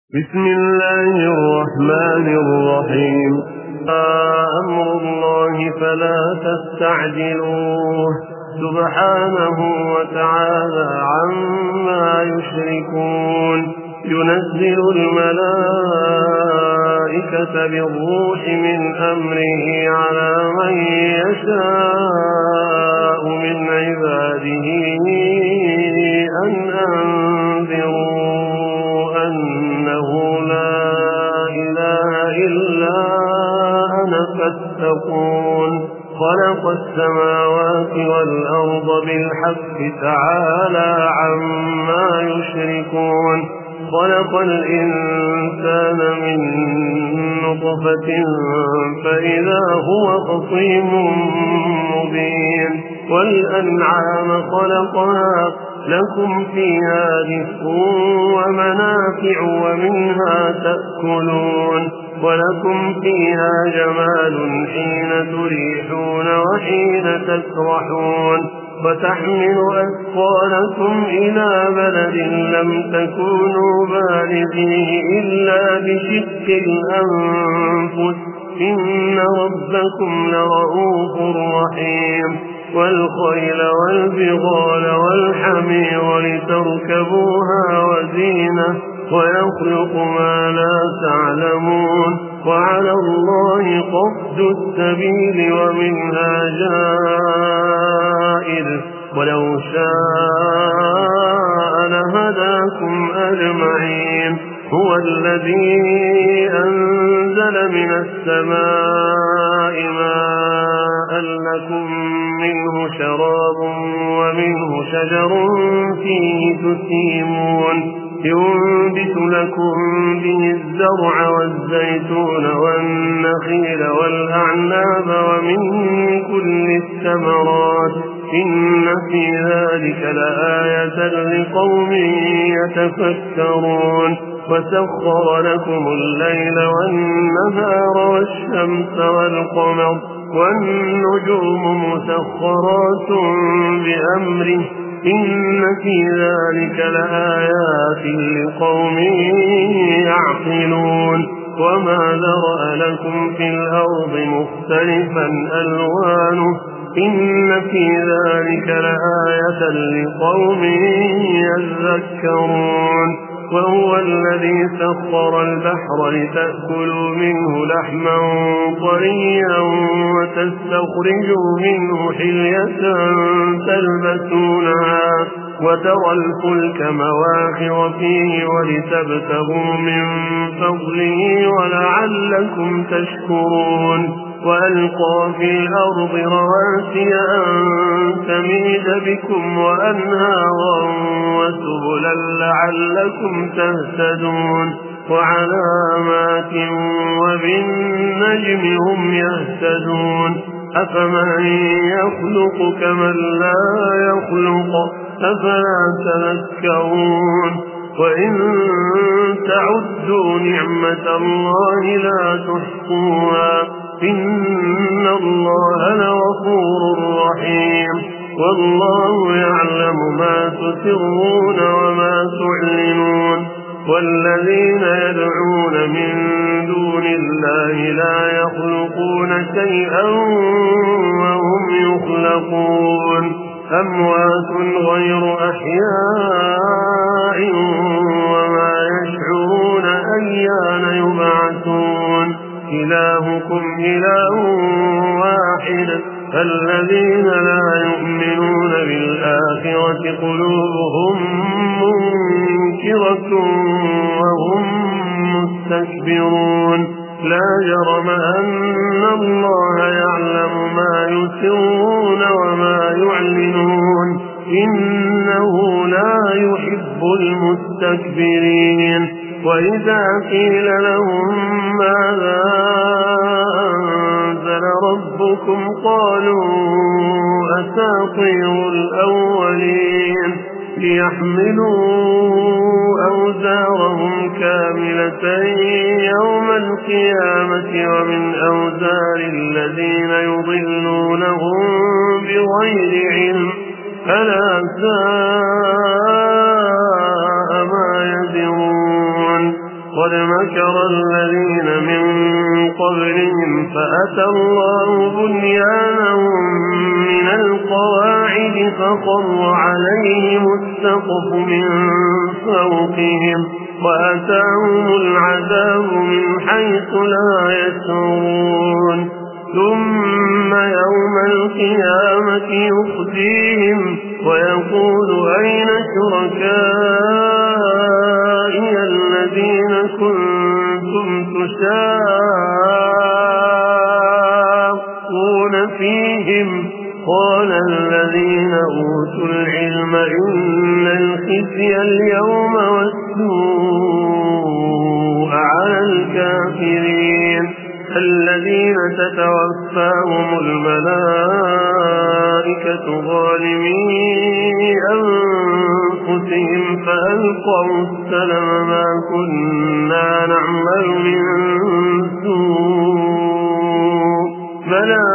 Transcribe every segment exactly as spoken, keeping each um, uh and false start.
بسم الله الرحمن الرحيم. أمر الله فلا تستعجلوه سبحانه وتعالى عما يشركون. ينزل الملائكة بالروح من أمره على من يشاء من عباده أن أنذروا أنه لا إله إلا أنا فاتقون. خلق السماوات والأرض بالحق تعالى عما يشركون. خلق الإنسان من نطفة فإذا هو خصيم مبين. والأنعام خلقها لكم فيها دفء ومنافع ومنها تأكلون. ولكم فيها جمال حين تريحون وحين تسرحون. وتحمل أثقالكم إلى بلد لم تكونوا بالغيه إلا بشق الأنفس إن ربكم لرؤوف رحيم. والخيل والبغال والحمير لتركبوها وزينة ويخلق ما لا تعلمون. وعلى الله قصد السبيل ومنها جائر ولو شاء لهداكم أجمعين. هو الذي أنزل من السماء ماء لكم منه شراب ومنه شجر فيه تسيمون. ينبت لكم به الزرع والزيتون والنخيل والأعناب ومن كل الثمرات إن في ذلك لآية لقوم يتفكرون. وسخر لكم الليل والنهار والشمس والقمر والنجوم مسخرات بأمره إن في ذلك لآيات لقوم يعقلون. وما ذرأ لكم في الأرض مختلفا ألوانه إن في ذلك لآية لقوم يذكرون. وهو الذي سخر البحر لتأكلوا منه لحما طريا وتستخرجوا منه حلية تلبسونها وترى الفلك مواخر فيه ولتبتغوا من فضله ولعلكم تشكرون. وألقى في الأرض رواسي أن تميد بكم وأنهارا وسبلا لعلكم تهتدون. وعلامات وبالنجم هم يهتدون. أفمن يخلق كمن لا يخلق أفلا تذكرون. وإن تعدوا نعمة الله لا تحصوها إن الله لغفور رحيم. والله يعلم ما تسرون وما تعلنون. والذين يدعون من دون الله لا يخلقون شيئا وهم يخلقون. أموات غير أحياء وما يشعرون أيان يبعثون. إلهكم إله واحد. الذين لا يؤمنون بالآخرة قلوبهم منكرة وهم مستكبرون. لا جرم أن الله يعلم ما يسرون وما يعلنون إنه لا يحب المستكبرين. وإذا قيل لهم ماذا أنزل ربكم قالوا أساطير الأولين ليحملوا أوزارهم كاملة يوم القيامة ومن أوزار الذين يضلونهم بغير علم ألا ساء ما يزرون. قد مكر الذين من قبلهم فأتى الله بنيانهم من القواعد فخر عليهم السقف من فوقهم وأتاهم العذاب من حيث لا يشعرون ثم يوم القيامة يخزيهم ويقول أين شركائي الذين كنتم تشاقون فيهم قال الذين أوتوا العلم إن الخزي اليوم والسوء على الكافرين الذين تتوفاهم الملائكة ظالمي أنفسهم فألقوا السلم ما كنا نعمل من سوء بلى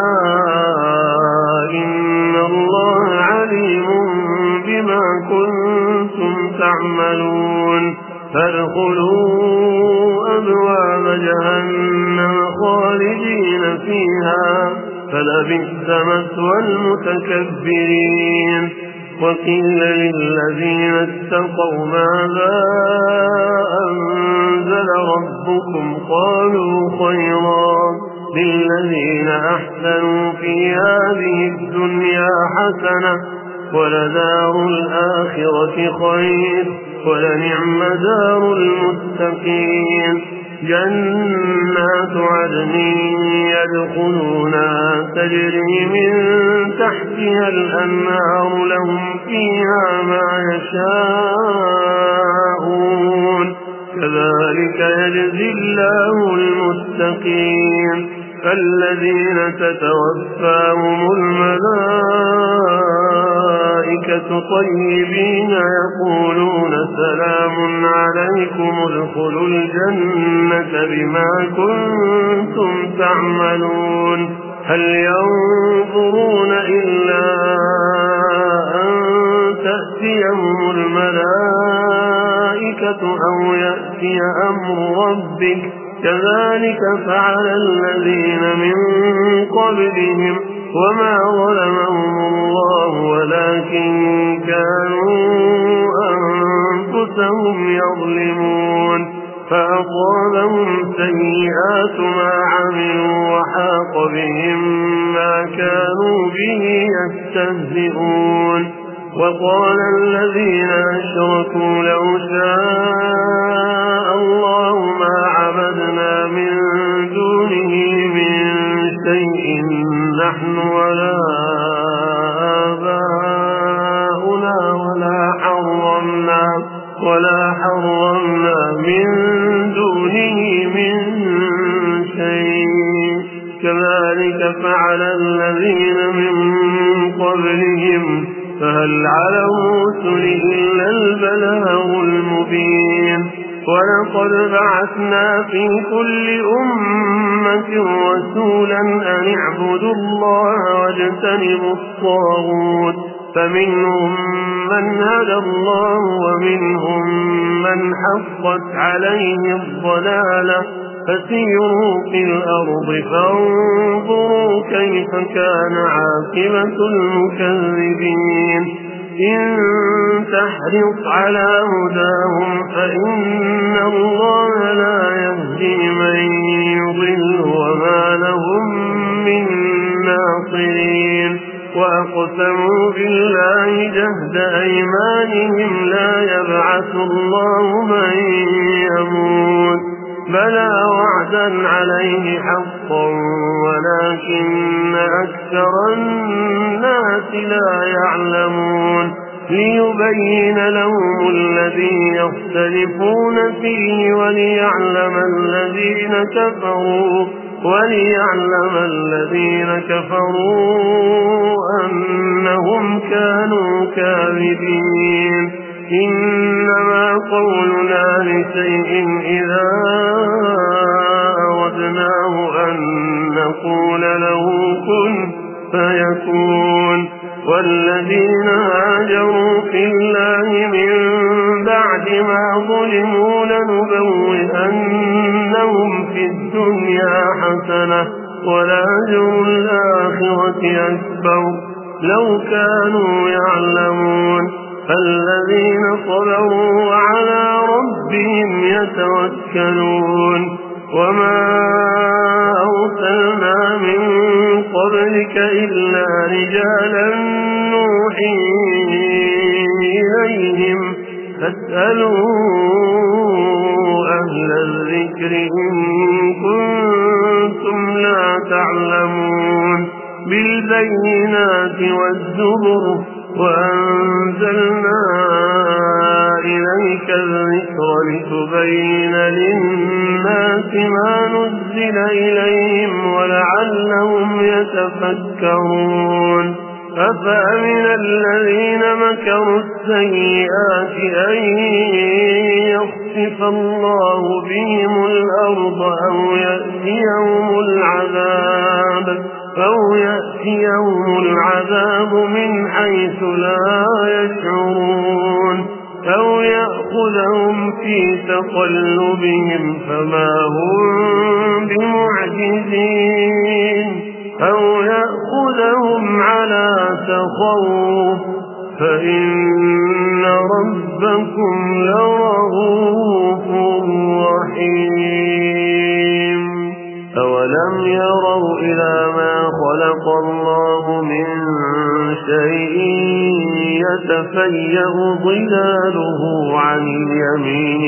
إن الله عليم بما كنتم تعملون فادخلوا أبواب جهنم خالدين فيها فلبئس مثوى المتكبرين وقيل للذين اتقوا ماذا أنزل ربكم قالوا خيرا للذين أحسنوا في هذه الدنيا حسنة ولدار الآخرة خير ولنعم دار المتقين جنات عدن يدخلونها تجري من تحتها الأنهار لهم فيها ما يشاءون كذلك يجزي الله المتقين فالذين تتوفاهم الملائكة طيبين يقولون سلام عليكم ادخلوا الجنة بما كنتم تعملون هل ينظرون إلا أن تأتيهم الملائكة أو يأتي أمر ربك كذلك فعل الذين من قبلهم وما ظلمهم الله ولكن كانوا أنفسهم يظلمون فأصابهم سيئات ما عملوا وحاق بهم ما كانوا به يستهزئون وقال الذين أشركوا لو شاء الله ما عبدنا من دونه من شيء نحن ولا آباؤنا ولا حرمنا ولا حرمنا من دونه من شيء كذلك فعل الذين من قبلهم فهل على الرسل إلا البلاغ المبين ولقد بعثنا في كل أمة رسولا أن اعبدوا الله واجتنبوا الطاغوت فمنهم من هدى الله ومنهم من حقت عليه الضلالة فسيروا في الأرض فانظروا كيف كان عاقبة المكذبين إن تحرص على هداهم فإن الله لا يهدي من يضل وما لهم من ناصرين وأقسموا بالله جهد أيمانهم لا يبعث الله من يموت بلى وعدا عليه حقا ولكن أكثر الناس لا يعلمون ليبين لهم الذي يختلفون فيه وليعلم الذين كفروا وليعلم الذين كفروا أنهم كانوا كاذبين إنما قولنا لشيء إذا أردناه أن نقول له كن فيكون والذين هاجروا في الله من بعد ما ظلموا لنبوئن الدنيا حسنة ولأجر الآخرة أكبر لو كانوا يعلمون الذين صبروا وعلى ربهم يتوكلون وما أرسلنا من قبلك إلا رجالا نوحي إليهم فاسألوا أهل الذكر إن كنتم لا تعلمون بالبينات والزبر وأنزلنا إليك الذكر لتبين للناس ما نزل إليهم ولعلهم يتفكرون أفأمن الذين مكروا السيئات أن يخسف الله بهم الأرض أو يأتيهم العذاب أو يأتيهم العذاب من حيث لا يشعرون أو يأخذهم في تقلبهم فما هم بمعجزين أو يأخذهم على تخوف فإن ربكم لرؤوف رحيم أولم يروا إلى ما خلق الله من شيء يتفيأ ظلاله عن اليمين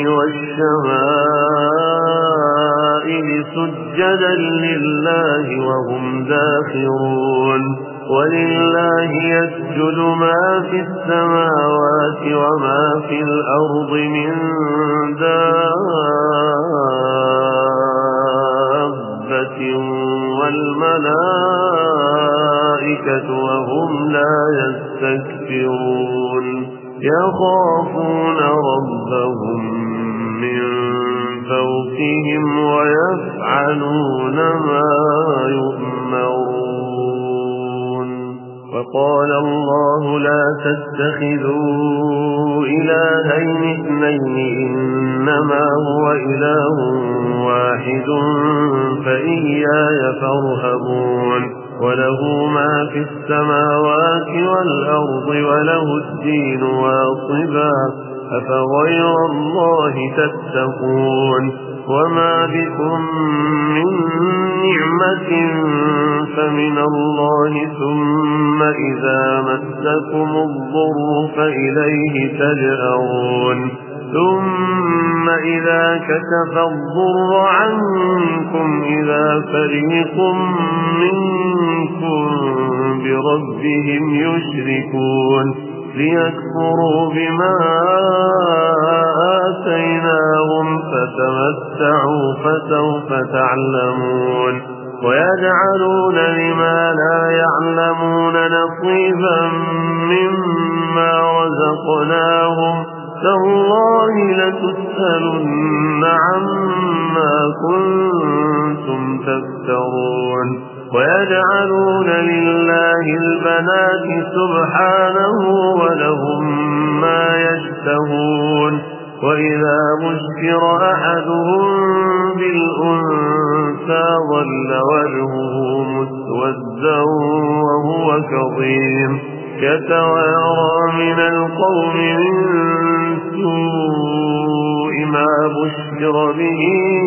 والشمائل سجدا لله وهم داخرون ولله يسجد ما في السماوات وما في الأرض من دابة والملائكة وهم لا يستكبرون يخافون ربهم من فوقهم ويفعلون ما يؤمرون وقال الله لا تتخذوا إلهين اثنين إنما هو إله واحد فإياي فارهبون وله ما في السماوات والأرض وله الدين واصبا أفغير الله تتقون وما بكم من نعمة فمن الله ثم إذا مسكم الضر فإليه تجأرون ثم إذا كشف الضر عنكم إذا فريق منكم بربهم يشركون ليكفروا بما آتيناهم فتمتعوا فسوف تعلمون ويجعلون لما لا يعلمون نصيبا مما رزقناهم تالله لتسألن عما كنتم تفترون ويجعلون لله البنات سبحانه ولهم ما يشتهون وإذا بشر أحدهم بالأنثى ظل وجهه مسودا وهو كظيم يتوارى من القوم من سوء ما بشر به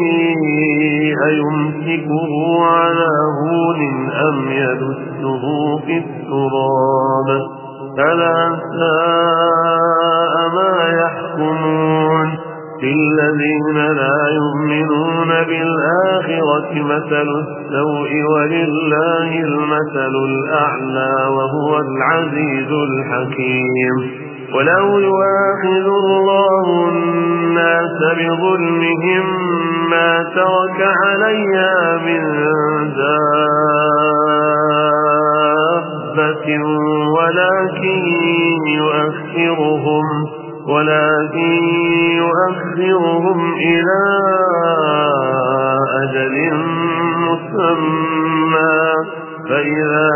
أيمسكه على هون أم يدسه في التراب ألا ساء ما يحكمون للذين لا يؤمنون بالآخرة مثل السوء ولله المثل الأعلى وهو العزيز الحكيم ولو يؤاخذ الله الناس بظلمهم ما ترك عليها من دابة ولكن يؤخرهم ولكن يؤخرهم إلى أجل مسمى فإذا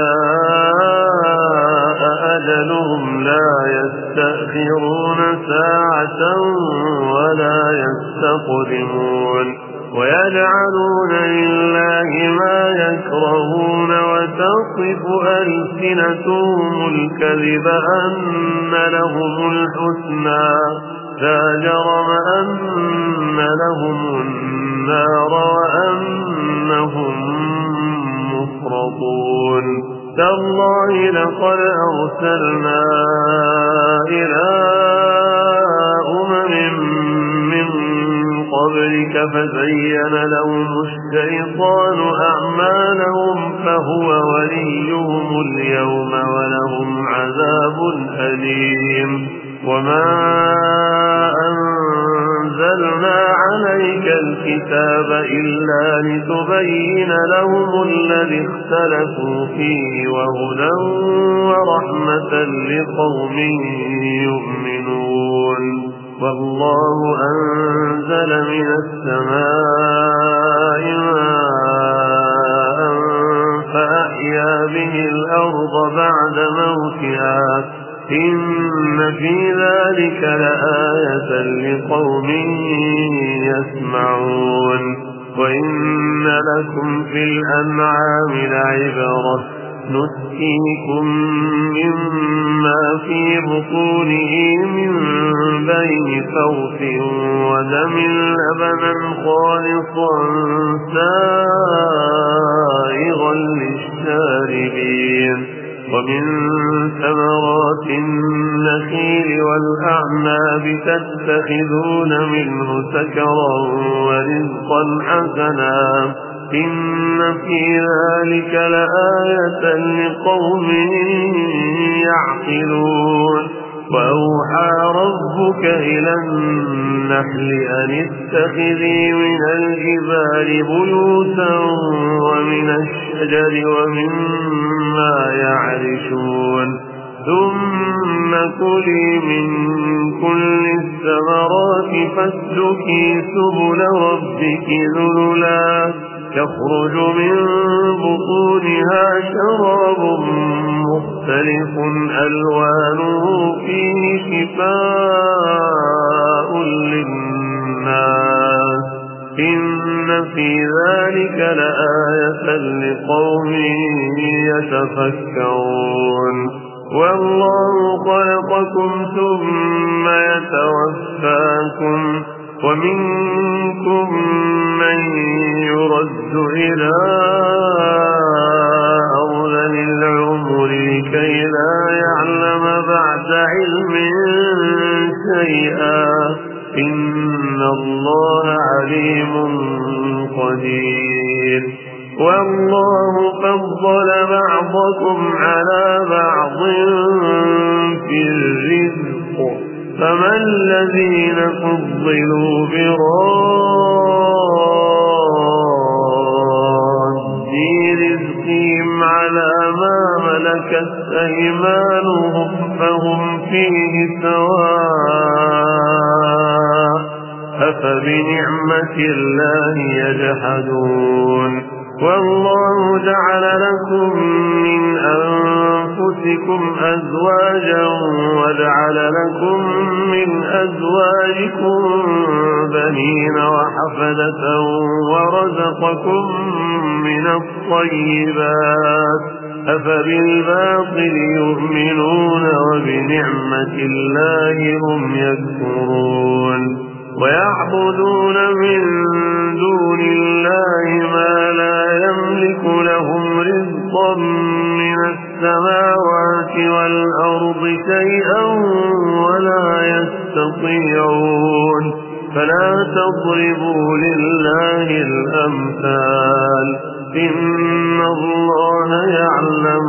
جاء أجلهم لا يستأخرون ساعة ولا يستقدمون يفترون ويجعلون لله ما يكرهون وتصف ألسنتهم الكذب أن لهم الحسنى لا جرم أن لهم النار وأنهم مفرطون تالله لقد أرسلنا إلى أمم من قبلك فزين لهم الشيطان أعمالهم فهو وليهم اليوم ولهم عذاب أليم وما أنزلنا عليك الكتاب إلا لتبين لهم الذي اختلفوا فيه وهدى ورحمة لقوم يؤمنون والله أنزل من السماء ماء فأحيا به الأرض بعد موتها إن في ذلك لآية لقوم يسمعون وإن لكم في الأنعام لعبرة نسقيكم مما في بطونه من بين فرث ودم لبنا خالصا سائغا للشاربين ومن ثمرات النخيل والأعناب تتخذون منه سكرا ورزقا حسنا إن في ذلك لآية لقوم يعقلون وأوحى ربك إلى النحل أن اتخذي من الجبال بيوتا ومن الشجر ومما يعرشون ثم كلي من كل الثمرات فاسلكي سبل ربك ذللا يخرج من بطونها شراب مختلف ألوانه فيه شفاء للناس إن في ذلك لآية لقوم يتفكرون والله خلقكم ثم يتوفاكم ومنكم من يرد إلى أرذل العمر لكي لا يعلم بعد علم شيئا إن الله عليم قدير والله فضل بعضكم على بعض في الرزق فما الذين فضلوا براد رزقهم على ما ملكت أيمانهم فهم فيه سواء أفبنعمة الله يجحدون والله جعل لكم من أنفسكم أزواجا وجعل لكم من أزواجكم بنين وحفدة ورزقكم من الطيبات أفبالباطل يؤمنون وبنعمة الله هم يكفرون ويعبدون من دون الله ما لا يملك لهم رزقا من السماوات والأرض شيئا ولا يستطيعون فلا تضربوا لله الأمثال إن الله يعلم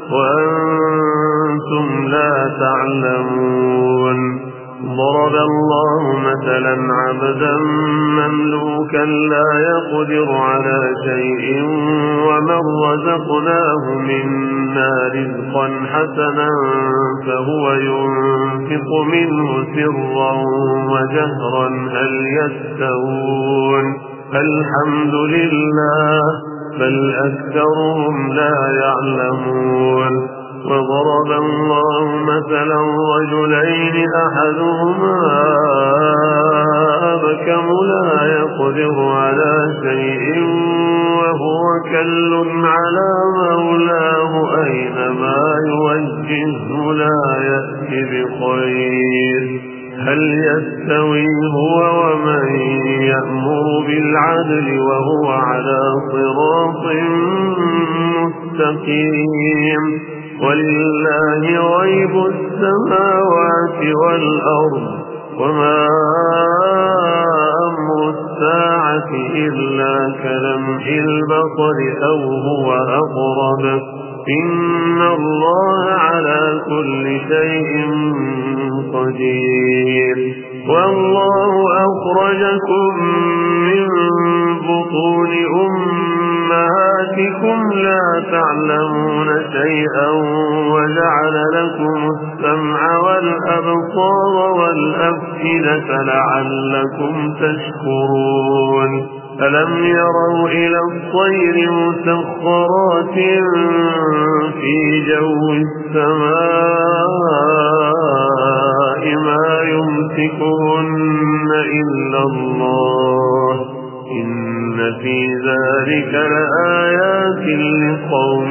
وأنتم لا تعلمون ضرب الله مثلا عبدا مملوكا لا يقدر على شيء ومن رزقناه منا رزقا حسنا فهو ينفق منه سرا وجهرا هل يستوون الحمد لله بل أكثرهم لا يعلمون وضرب الله مثلا رجلين أحدهما أبكم لا يقدر على شيء وهو كل على مولاه أينما يوجهه لا يأتي بخير هل يستوي هو ومن يأمر بالعدل وهو على صراط مستقيم ولله غيب السماوات والأرض وما أمر الساعة إلا كلمح البصر أو هو أقرب إن الله على كل شيء قدير والله أخرجكم من بطون أمهاتكم لا تعلمون شيئا وجعل لكم السمع والأبصار والأفئدة لعلكم تشكرون ألم يروا إلى الطير مسخرات في جو السماء ما يمسكهن إلا الله إن في ذلك لآيات لقوم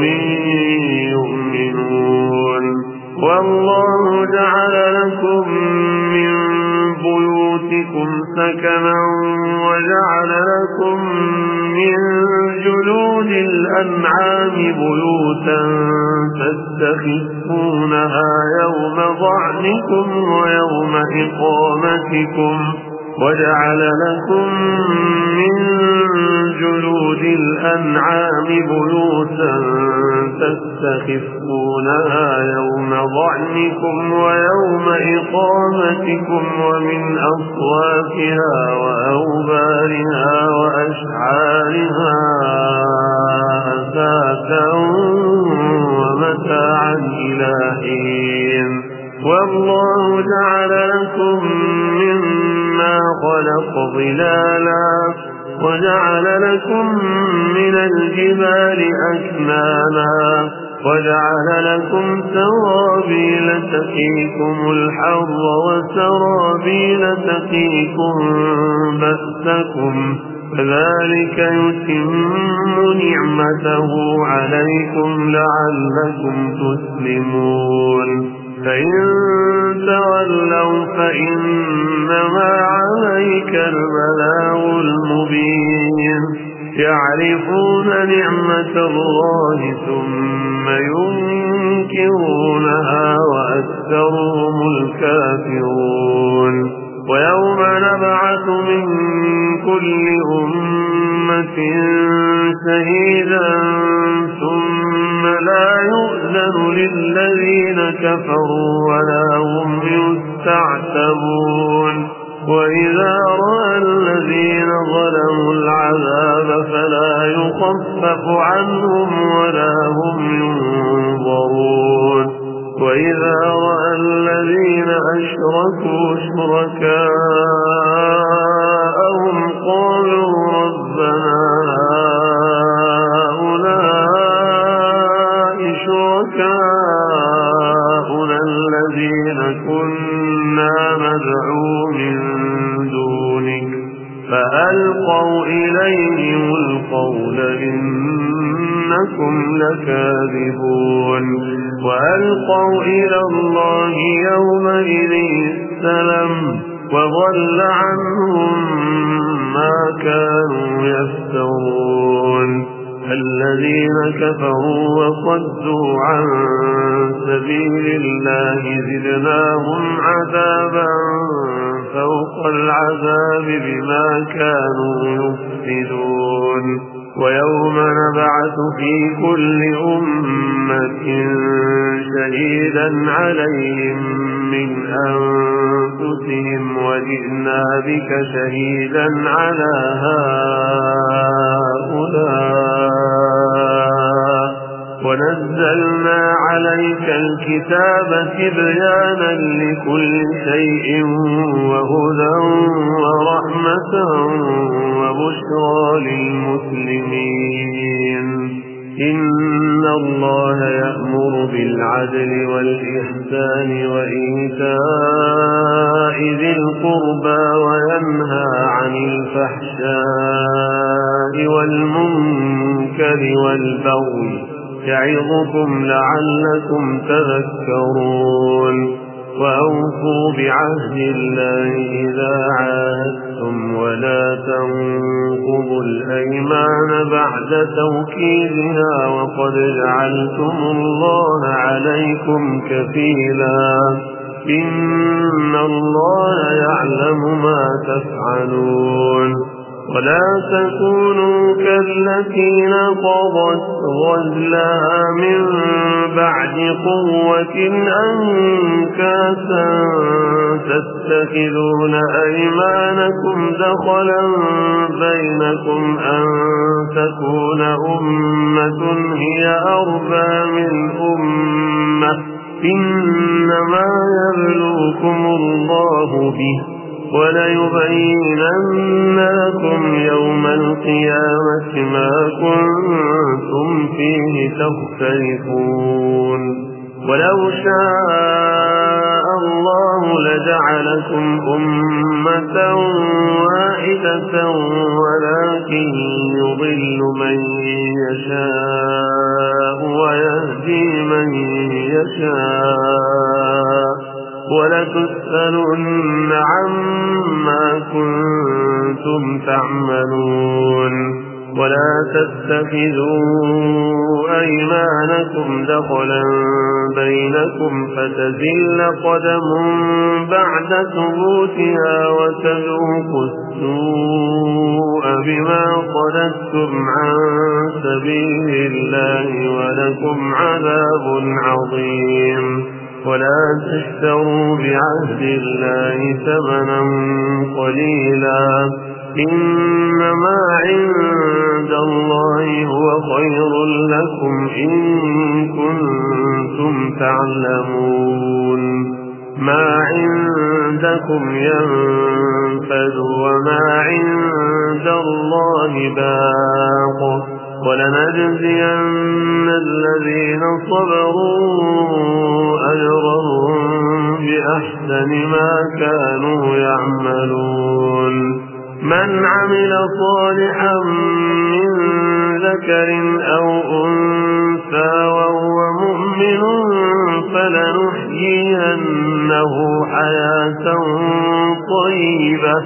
يؤمنون والله جعل لكم من بيوتكم سكنا وجعل لكم من جلود الأنعام بيوتا تستخفونها يوم ضعنكم ويوم إقامتكم وجعل لكم من جلود الأنعام بيوتا تستخفونها يوم ضعنكم ويوم إقامتكم ومن أصوافها وأوبارها وأشعارها أثاثا ومتاعا إلى حين والله جعل لكم مما خلق ظلالا وجعل لكم من الجبال أكنانا وجعل لكم سرابيل تقيكم الحر وسرابيل تقيكم بأسكم كذلك يتم نعمته عليكم لعلكم تسلمون فإن تولوا فإنما عليك البلاغ المبين يعرفون نعمة الله ثم ينكرونها وأكثرهم الكافرون ويوم نبعث من كل أمة شهيدا ثم لا يؤذن للذين كفروا ولا هم يستعتبون وإذا رأى الذين ظلموا العذاب فلا يخفف عنهم ولا هم ينظرون وإذا رأى الذين أشركوا شركاءهم قالوا ربنا هؤلاء شركاؤنا الذين كنا ندعو من دونك فألقوا إليهم القول إنكم لكاذبون وألقوا إلى الله يومئذ السلام وضل عنهم ما كانوا يفترون الذين كفروا وصدوا عن سبيل الله زدناهم عذابا فوق العذاب بما كانوا يفسدون ويوم نبعث في كل أمة شهيدا عليهم من أنفسهم وجئنا بك شهيدا على هؤلاء ونزلنا عليك الكتاب تبيانا لكل شيء وهدى ورحمة وبشرى للمسلمين إن الله يأمر بالعدل والإحسان وإيتاء ذي القربى وينهى عن الفحشاء والمنكر والبغي يعظكم لعلكم تذكرون وأوفوا بعهد الله إذا عاهدتم ولا تنقضوا الأيمان بعد توكيدها وقد جعلتم الله عليكم كفيلا إن الله يعلم ما تفعلون ولا تكونوا كالتي نقضت غزلها من بعد قوة أنكاثا تتخذون أيمانكم دخلا بينكم أن تكون أمة هي أربى من أمة إنما يبلوكم الله به وليبينن لكم يوم القيامة ما كنتم فيه تختلفون ولو شاء الله لجعلكم أمة واحدة ولكن يضل من يشاء ويهدي من يشاء ولتسألن عما كنتم تعملون ولا تتخذوا أيمانكم دخلا بينكم فتزل قدم بعد ثبوتها وتذوقوا السوء بما صددتم عن سبيل الله ولكم عذاب عظيم ولا تشتروا بعهد الله ثمنا قليلا إنما عند الله هو خير لكم إن كنتم تعلمون ما عندكم ينفد وما عند الله باق ولنجزين الذين صبروا أجرهم بأحسن ما كانوا يعملون من عمل صالحا من ذكر أو أنثى وهو مؤمن فلنحيينه حياة طيبة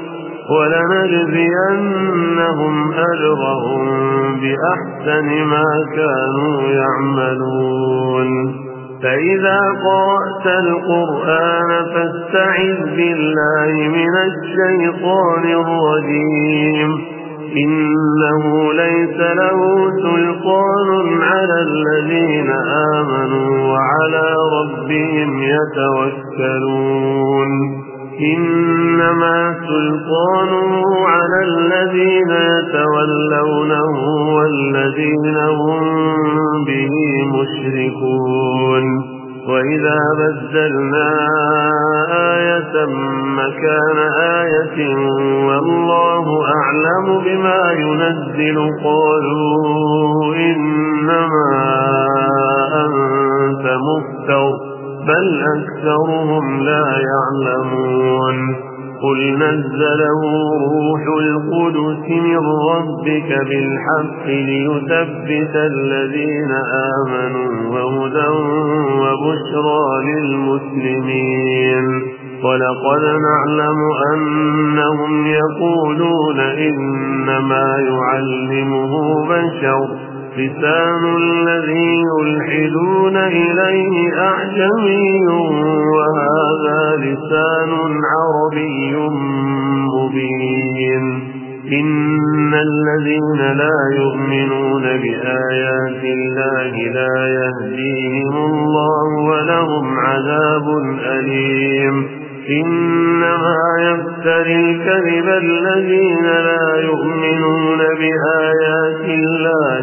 ولنجزينهم أجرهم بأحسن ما كانوا يعملون فإذا قرأت القرآن فاستعذ بالله من الشيطان الرجيم إنه ليس له سلطان على الذين آمنوا وعلى ربهم يتوكلون إنما سلطانه على الذين يتولونه والذين هم به مشركون وإذا بدلنا آية مكان آية والله أعلم بما ينزل قالوا إنما أنت مفتر بل أكثرهم لا يعلمون قل نزله روح القدس من ربك بالحق ليثبت الذين آمنوا وهدى وبشرى للمسلمين ولقد نعلم أنهم يقولون إنما يعلمه بشر لسان الذي يلحدون إليه أعجمي وهذا لسان عربي مبين إن الذين لا يؤمنون بآيات الله لا يهديهم الله ولهم عذاب أليم إنما يفتري الكذب الذين لا يؤمنون بآيات الله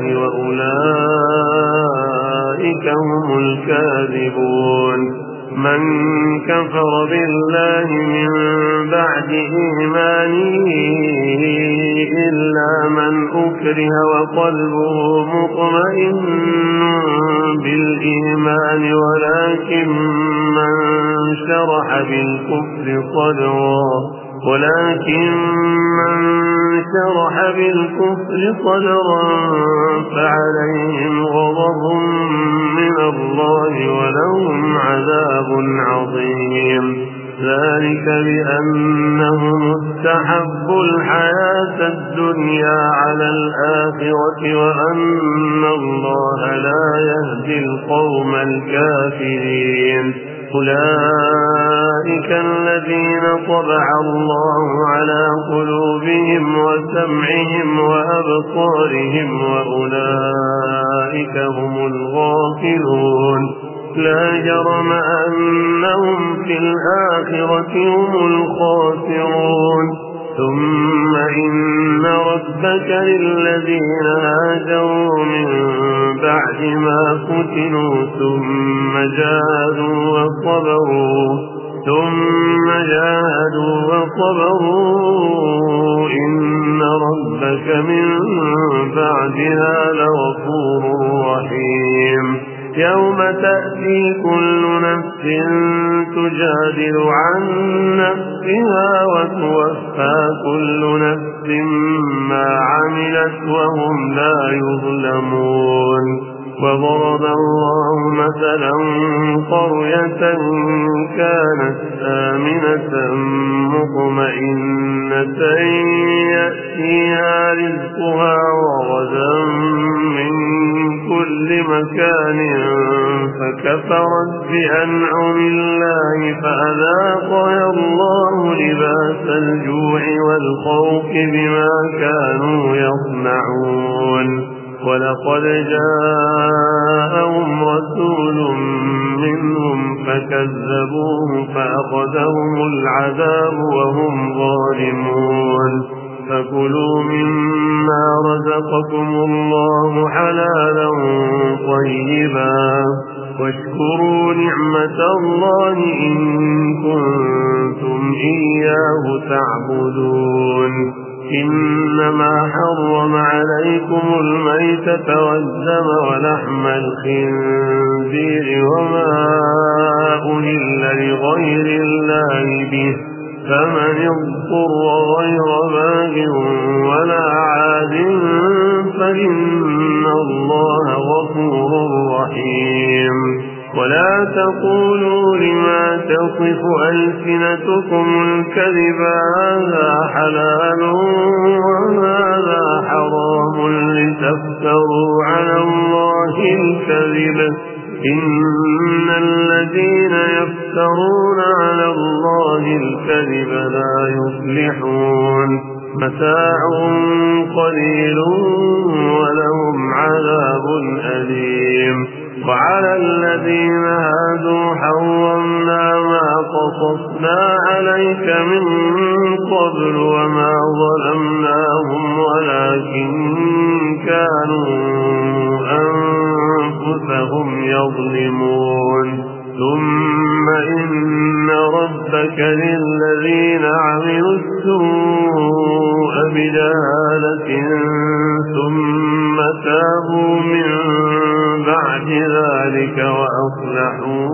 وأولئك هم الكاذبون من كفر بالله من بعد إيمانه إلا من أكره وقلبه مطمئن بالإيمان ولكن من شرح بالكفر صدرا ولكن من شرح بالكفر صدرا فعليهم غضب من الله ولهم عذاب عظيم. ذلك بأنهم استحبوا الحياة الدنيا على الآخرة وأن الله لا يهدي القوم الكافرين. أولئك الذين طبع الله على قلوبهم وسمعهم وأبصارهم وأولئك هم الغافلون. لا جرم أنهم في الآخرة هم الخاسرون. ثم إن ربك للذين هاجروا من بعد ما فتنوا ثم جاهدوا وصبروا ثم جاهدوا وصبروا إن ربك من بعدها لغفور رحيم. يوم تأتي كل نفس تجادل عن نفسها وتوفى كل نفس ما عملت وهم لا يظلمون. وضرب الله مثلا قرية كانت آمنة مطمئنة يأتيها رزقها رغدا من كل مكان فكفرت بأنعم الله فأذاقها الله لباس الجوع والخوف بما كانوا يصنعون. ولقد جاءهم رسول منهم فكذبوه فأخذهم العذاب وهم ظالمون. فكلوا مما رزقكم الله حلالا طيبا واشكروا نعمة الله إن كنتم إياه تعبدون. إنما حرم عليكم الميتة والدم ولحم الخنزير وما أهل لغير الله به فمن اضطر غير باغ ولا عاد فإن الله غفور رحيم. ولا تقولوا لما تصف ألسنتكم الكذب هذا حلال وهذا حرام لتفتروا على الله الكذب إن الذين يفترون على الله الكذب لا يفلحون. متاع قليل ولهم عذاب أليم. وعلى الذين هادوا حرمنا ما قصصنا عليك من قبل وما ظلمناهم ولكن كانوا أنفسهم يظلمون. ثم إن ربك للذين عملوا السوء بجهالة ثم تابوا من بعد ذلك وأصلحوا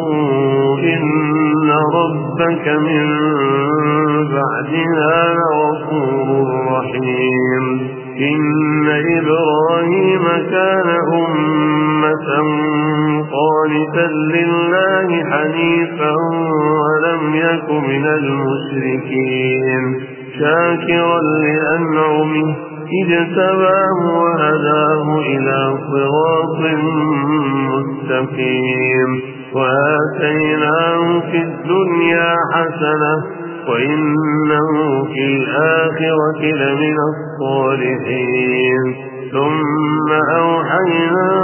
إن ربك من بعدها لغفور رحيم. إن إبراهيم كان أمة قانتا لله حنيفا ولم يك من المشركين شاكرا لأنعمه اجتباه وهداه إلى صراط مستقيم. وآتيناه في الدنيا حسنة وإنه في الآخرة لمن الصالحين. ثم أوحينا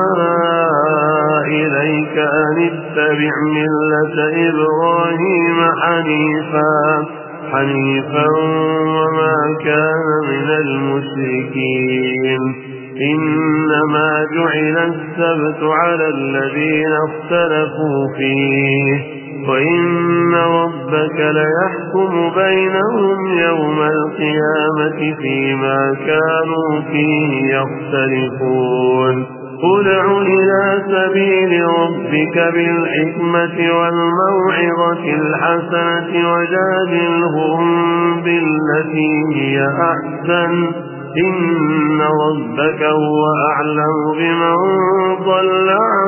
إليك أن اتبع ملة إبراهيم حنيفا حنيفا وما كان من المشركين. إنما جعل السبت على الذين اختلفوا فيه وإن ربك ليحكم بينهم يوم القيامة فيما كانوا فيه يختلفون ادع إلى سبيل ربك بالحكمة والموعظة الحسنة وجادلهم بالتي هي أحسن إن ربك هو أعلم بمن ضل عن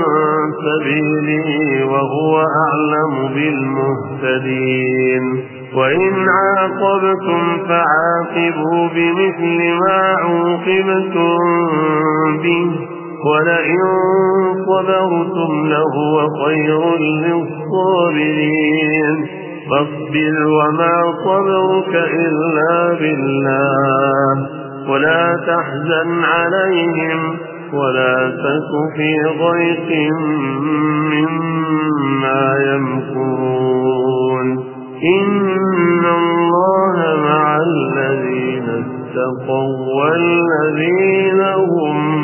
سبيله وهو أعلم بالمهتدين وإن عاقبتم فعاقبوا بمثل ما عوقبتم به ولئن صبرتم لهو خير للصابرين فاصبر وما صبرك إلا بالله ولا تحزن عليهم ولا تك في ضيق مما يمكرون إن الله مع الذين اتقوا والذين هم